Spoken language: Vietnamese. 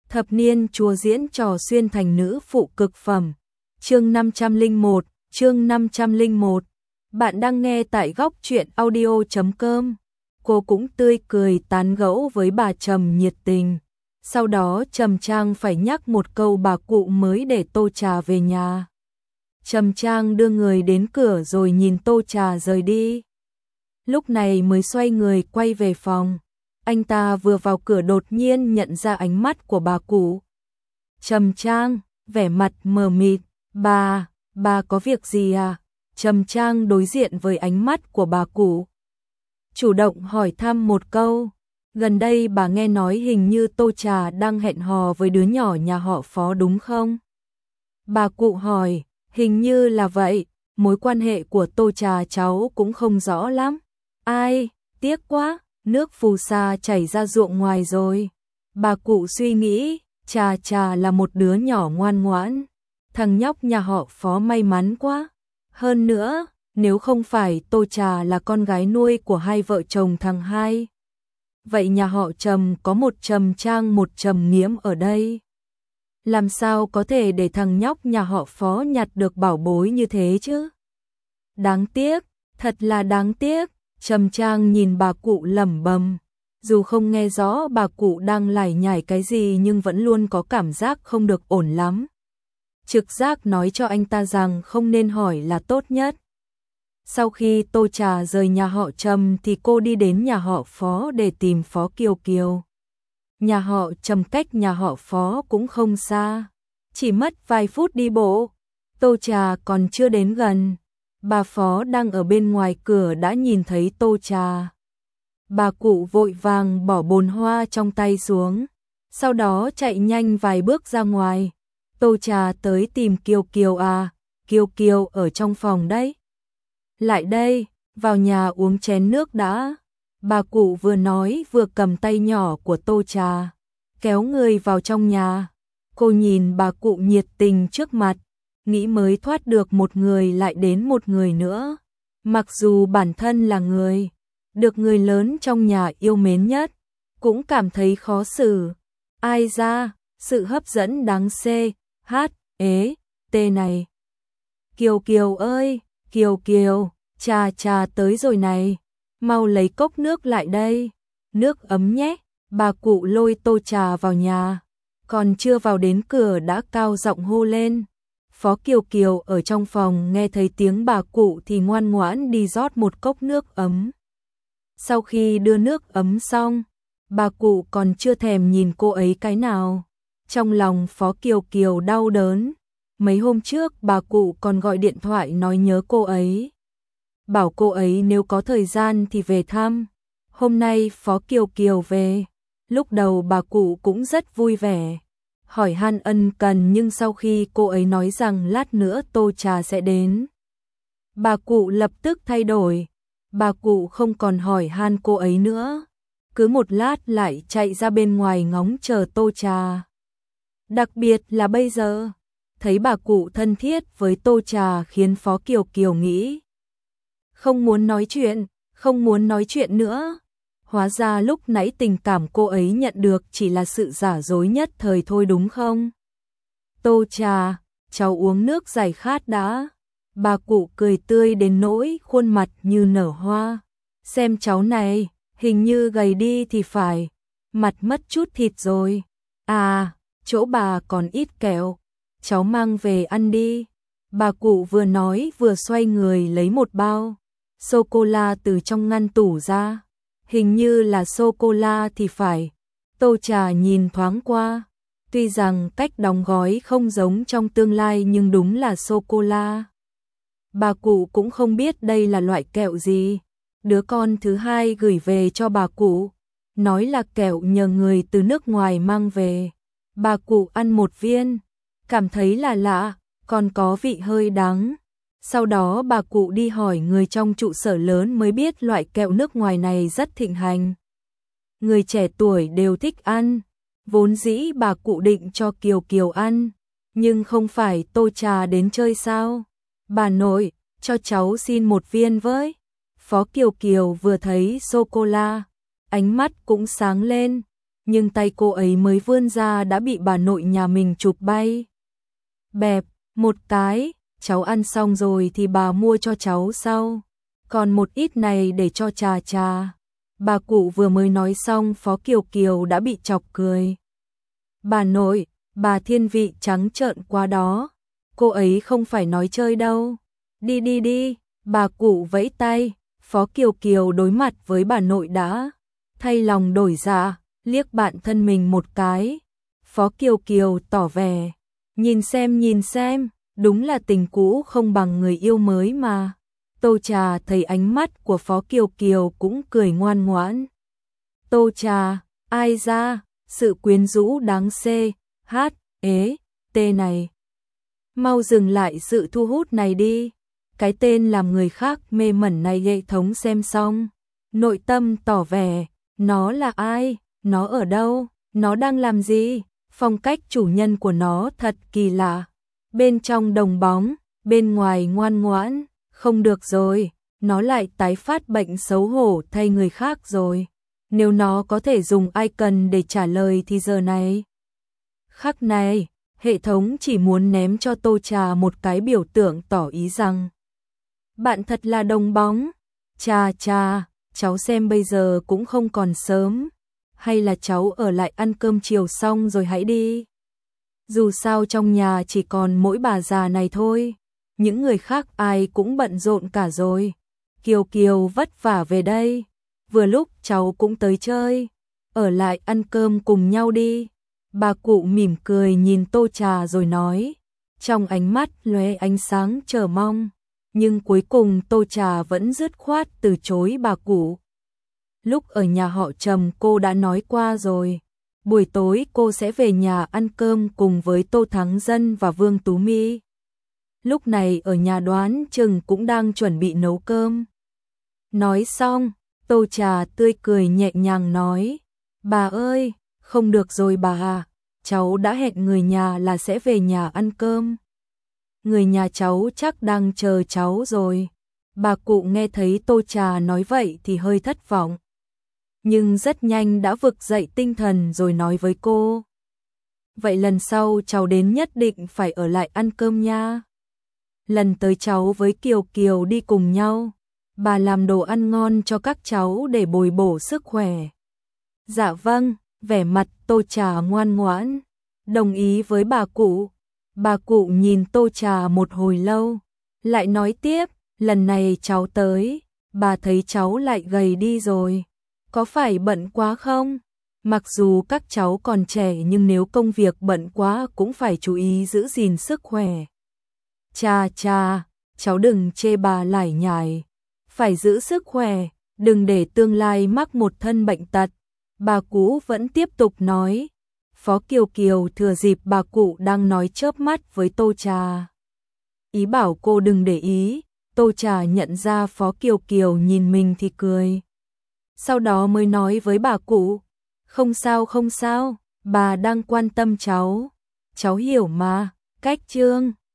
Thập niên chúa diễn trò xuyên thành nữ phụ cực phẩm. Chương 501, chương 501. Bạn đang nghe tại góc truyện audio.com. Cô cũng tươi cười tán gẫu với bà Trầm nhiệt tình. Sau đó Trầm Trang phải nhắc một câu bà cụ mới để Tô Trà về nhà. Trầm Trang đưa người đến cửa rồi nhìn Tô Trà rời đi. Lúc này mới xoay người quay về phòng. Anh ta vừa vào cửa đột nhiên nhận ra ánh mắt của bà cụ. Trầm Trang, vẻ mặt mờ mịt, bà có việc gì à? Trầm Trang đối diện với ánh mắt của bà cụ. Chủ động hỏi thăm một câu. Gần đây bà nghe nói hình như Tô Trà đang hẹn hò với đứa nhỏ nhà họ Phó đúng không? Bà cụ hỏi, hình như là vậy, mối quan hệ của Tô Trà cháu cũng không rõ lắm. Ai, tiếc quá. Nước phù sa chảy ra ruộng ngoài rồi. Bà cụ suy nghĩ, Trà là một đứa nhỏ ngoan ngoãn. Thằng nhóc nhà họ Phó may mắn quá. Hơn nữa, nếu không phải Tô Trà là con gái nuôi của hai vợ chồng thằng hai. Vậy nhà họ Trầm có một Trầm Trang một Trầm Nghiễm ở đây. Làm sao có thể để thằng nhóc nhà họ Phó nhặt được bảo bối như thế chứ? Đáng tiếc, thật là đáng tiếc. Trầm Trang nhìn bà cụ lẩm bẩm, dù không nghe rõ bà cụ đang lải nhải cái gì nhưng vẫn luôn có cảm giác không được ổn lắm. Trực giác nói cho anh ta rằng không nên hỏi là tốt nhất. Sau khi Tô Trà rời nhà họ Trầm thì cô đi đến nhà họ Phó để tìm Phó Kiều Kiều. Nhà họ Trầm cách nhà họ Phó cũng không xa, chỉ mất vài phút đi bộ. Tô Trà còn chưa đến gần. Bà Phó đang ở bên ngoài cửa đã nhìn thấy Tô Trà. Bà cụ vội vàng bỏ bồn hoa trong tay xuống, sau đó chạy nhanh vài bước ra ngoài. Tô Trà tới tìm Kiều Kiều à, Kiều Kiều ở trong phòng đấy. Lại đây, vào nhà uống chén nước đã. Bà cụ vừa nói vừa cầm tay nhỏ của Tô Trà, kéo người vào trong nhà. Cô nhìn bà cụ nhiệt tình trước mặt. Nghĩ mới thoát được một người lại đến một người nữa. Mặc dù bản thân là người được người lớn trong nhà yêu mến nhất, cũng cảm thấy khó xử. Ai ra, sự hấp dẫn đáng CHT này. Kiều Kiều ơi, Kiều Kiều, Trà tới rồi này. Mau lấy cốc nước lại đây. Nước ấm nhé. Bà cụ lôi Tô Trà vào nhà. Còn chưa vào đến cửa đã cao giọng hô lên. Phó Kiều Kiều ở trong phòng nghe thấy tiếng bà cụ thì ngoan ngoãn đi rót một cốc nước ấm. Sau khi đưa nước ấm xong, bà cụ còn chưa thèm nhìn cô ấy cái nào. Trong lòng Phó Kiều Kiều đau đớn. Mấy hôm trước bà cụ còn gọi điện thoại nói nhớ cô ấy. Bảo cô ấy nếu có thời gian thì về thăm. Hôm nay Phó Kiều Kiều về. Lúc đầu bà cụ cũng rất vui vẻ. Hỏi han ân cần nhưng sau khi cô ấy nói rằng lát nữa Tô Trà sẽ đến, bà cụ lập tức thay đổi. Bà cụ không còn hỏi han cô ấy nữa. Cứ một lát lại chạy ra bên ngoài ngóng chờ Tô Trà. Đặc biệt là bây giờ, thấy bà cụ thân thiết với Tô Trà khiến Phó Kiều Kiều nghĩ. Không muốn nói chuyện nữa. Hóa ra lúc nãy tình cảm cô ấy nhận được chỉ là sự giả dối nhất thời thôi đúng không? Tô Trà, cháu uống nước giải khát đã. Bà cụ cười tươi đến nỗi khuôn mặt như nở hoa. Xem cháu này, hình như gầy đi thì phải. Mặt mất chút thịt rồi. À, chỗ bà còn ít kẹo. Cháu mang về ăn đi. Bà cụ vừa nói vừa xoay người lấy một bao sô-cô-la từ trong ngăn tủ ra. Hình như là sô-cô-la thì phải. Tô Trà nhìn thoáng qua. Tuy rằng cách đóng gói không giống trong tương lai nhưng đúng là sô-cô-la. Bà cụ cũng không biết đây là loại kẹo gì. Đứa con thứ hai gửi về cho bà cụ. Nói là kẹo nhờ người từ nước ngoài mang về. Bà cụ ăn một viên. Cảm thấy là lạ, còn có vị hơi đắng. Sau đó bà cụ đi hỏi người trong trụ sở lớn mới biết loại kẹo nước ngoài này rất thịnh hành. Người trẻ tuổi đều thích ăn. Vốn dĩ bà cụ định cho Kiều Kiều ăn. Nhưng không phải Tô Trà đến chơi sao? Bà nội, cho cháu xin một viên với. Phó Kiều Kiều vừa thấy sô-cô-la, ánh mắt cũng sáng lên. nhưng tay cô ấy mới vươn ra đã bị bà nội nhà mình chụp bay. Bẹp, một cái, cháu ăn xong rồi thì bà mua cho cháu sau. Còn một ít này để cho Trà Trà. Bà cụ vừa mới nói xong Phó Kiều Kiều đã bị chọc cười. Bà nội, bà thiên vị trắng trợn quá đó. Cô ấy không phải nói chơi đâu. Đi đi đi, bà cụ vẫy tay. Phó Kiều Kiều đối mặt với bà nội đã thay lòng đổi dạ, liếc bạn thân mình một cái. Phó Kiều Kiều tỏ vẻ, nhìn xem, đúng là tình cũ không bằng người yêu mới mà. Tô Trà thấy ánh mắt của Phó Kiều Kiều cũng cười ngoan ngoãn. Tô Trà, ai ra, sự quyến rũ đáng tê này. Mau dừng lại sự thu hút này đi. Cái tên làm người khác mê mẩn này hệ thống xem xong. Nội tâm tỏ vẻ, nó là ai, nó ở đâu, nó đang làm gì, phong cách chủ nhân của nó thật kỳ lạ. Bên trong đồng bóng, bên ngoài ngoan ngoãn, không được rồi, nó lại tái phát bệnh xấu hổ thay người khác rồi. Nếu nó có thể dùng icon để trả lời thì giờ này. Khắc này, hệ thống chỉ muốn ném cho Tô Trà một cái biểu tượng tỏ ý rằng bạn thật là đồng bóng. Trà, cháu xem bây giờ cũng không còn sớm. Hay là cháu ở lại ăn cơm chiều xong rồi hãy đi. Dù sao trong nhà chỉ còn mỗi bà già này thôi. Những người khác ai cũng bận rộn cả rồi. Kiều Kiều vất vả về đây. Vừa lúc cháu cũng tới chơi. Ở lại ăn cơm cùng nhau đi. Bà cụ mỉm cười nhìn Tô Trà rồi nói. Trong ánh mắt lóe ánh sáng chờ mong. Nhưng cuối cùng Tô Trà vẫn dứt khoát từ chối bà cụ. Lúc ở nhà họ Trầm cô đã nói qua rồi. Buổi tối cô sẽ về nhà ăn cơm cùng với Tô Thắng Dân và Vương Tú My. Lúc này ở nhà Đoán Chừng cũng đang chuẩn bị nấu cơm. Nói xong, Tô Trà tươi cười nhẹ nhàng nói. Bà ơi, không được rồi bà à, cháu đã hẹn người nhà là sẽ về nhà ăn cơm. Người nhà cháu chắc đang chờ cháu rồi. Bà cụ nghe thấy Tô Trà nói vậy thì hơi thất vọng. Nhưng rất nhanh đã vực dậy tinh thần rồi nói với cô. Vậy lần sau cháu đến nhất định phải ở lại ăn cơm nha. Lần tới cháu với Kiều Kiều đi cùng nhau. Bà làm đồ ăn ngon cho các cháu để bồi bổ sức khỏe. Dạ vâng, vẻ mặt Tô Trà ngoan ngoãn, đồng ý với bà cụ. Bà cụ nhìn Tô Trà một hồi lâu, lại nói tiếp, lần này cháu tới, bà thấy cháu lại gầy đi rồi. Có phải bận quá không? Mặc dù các cháu còn trẻ nhưng nếu công việc bận quá cũng phải chú ý giữ gìn sức khỏe. Chà, cháu đừng chê bà lải nhải. Phải giữ sức khỏe, đừng để tương lai mắc một thân bệnh tật. Bà cụ vẫn tiếp tục nói. Phó Kiều Kiều thừa dịp bà cụ đang nói chớp mắt với Tô Trà. Ý bảo cô đừng để ý, Tô Trà nhận ra Phó Kiều Kiều nhìn mình thì cười. Sau đó mới nói với bà cụ. Không sao, bà đang quan tâm cháu. Cháu hiểu mà, cách chương.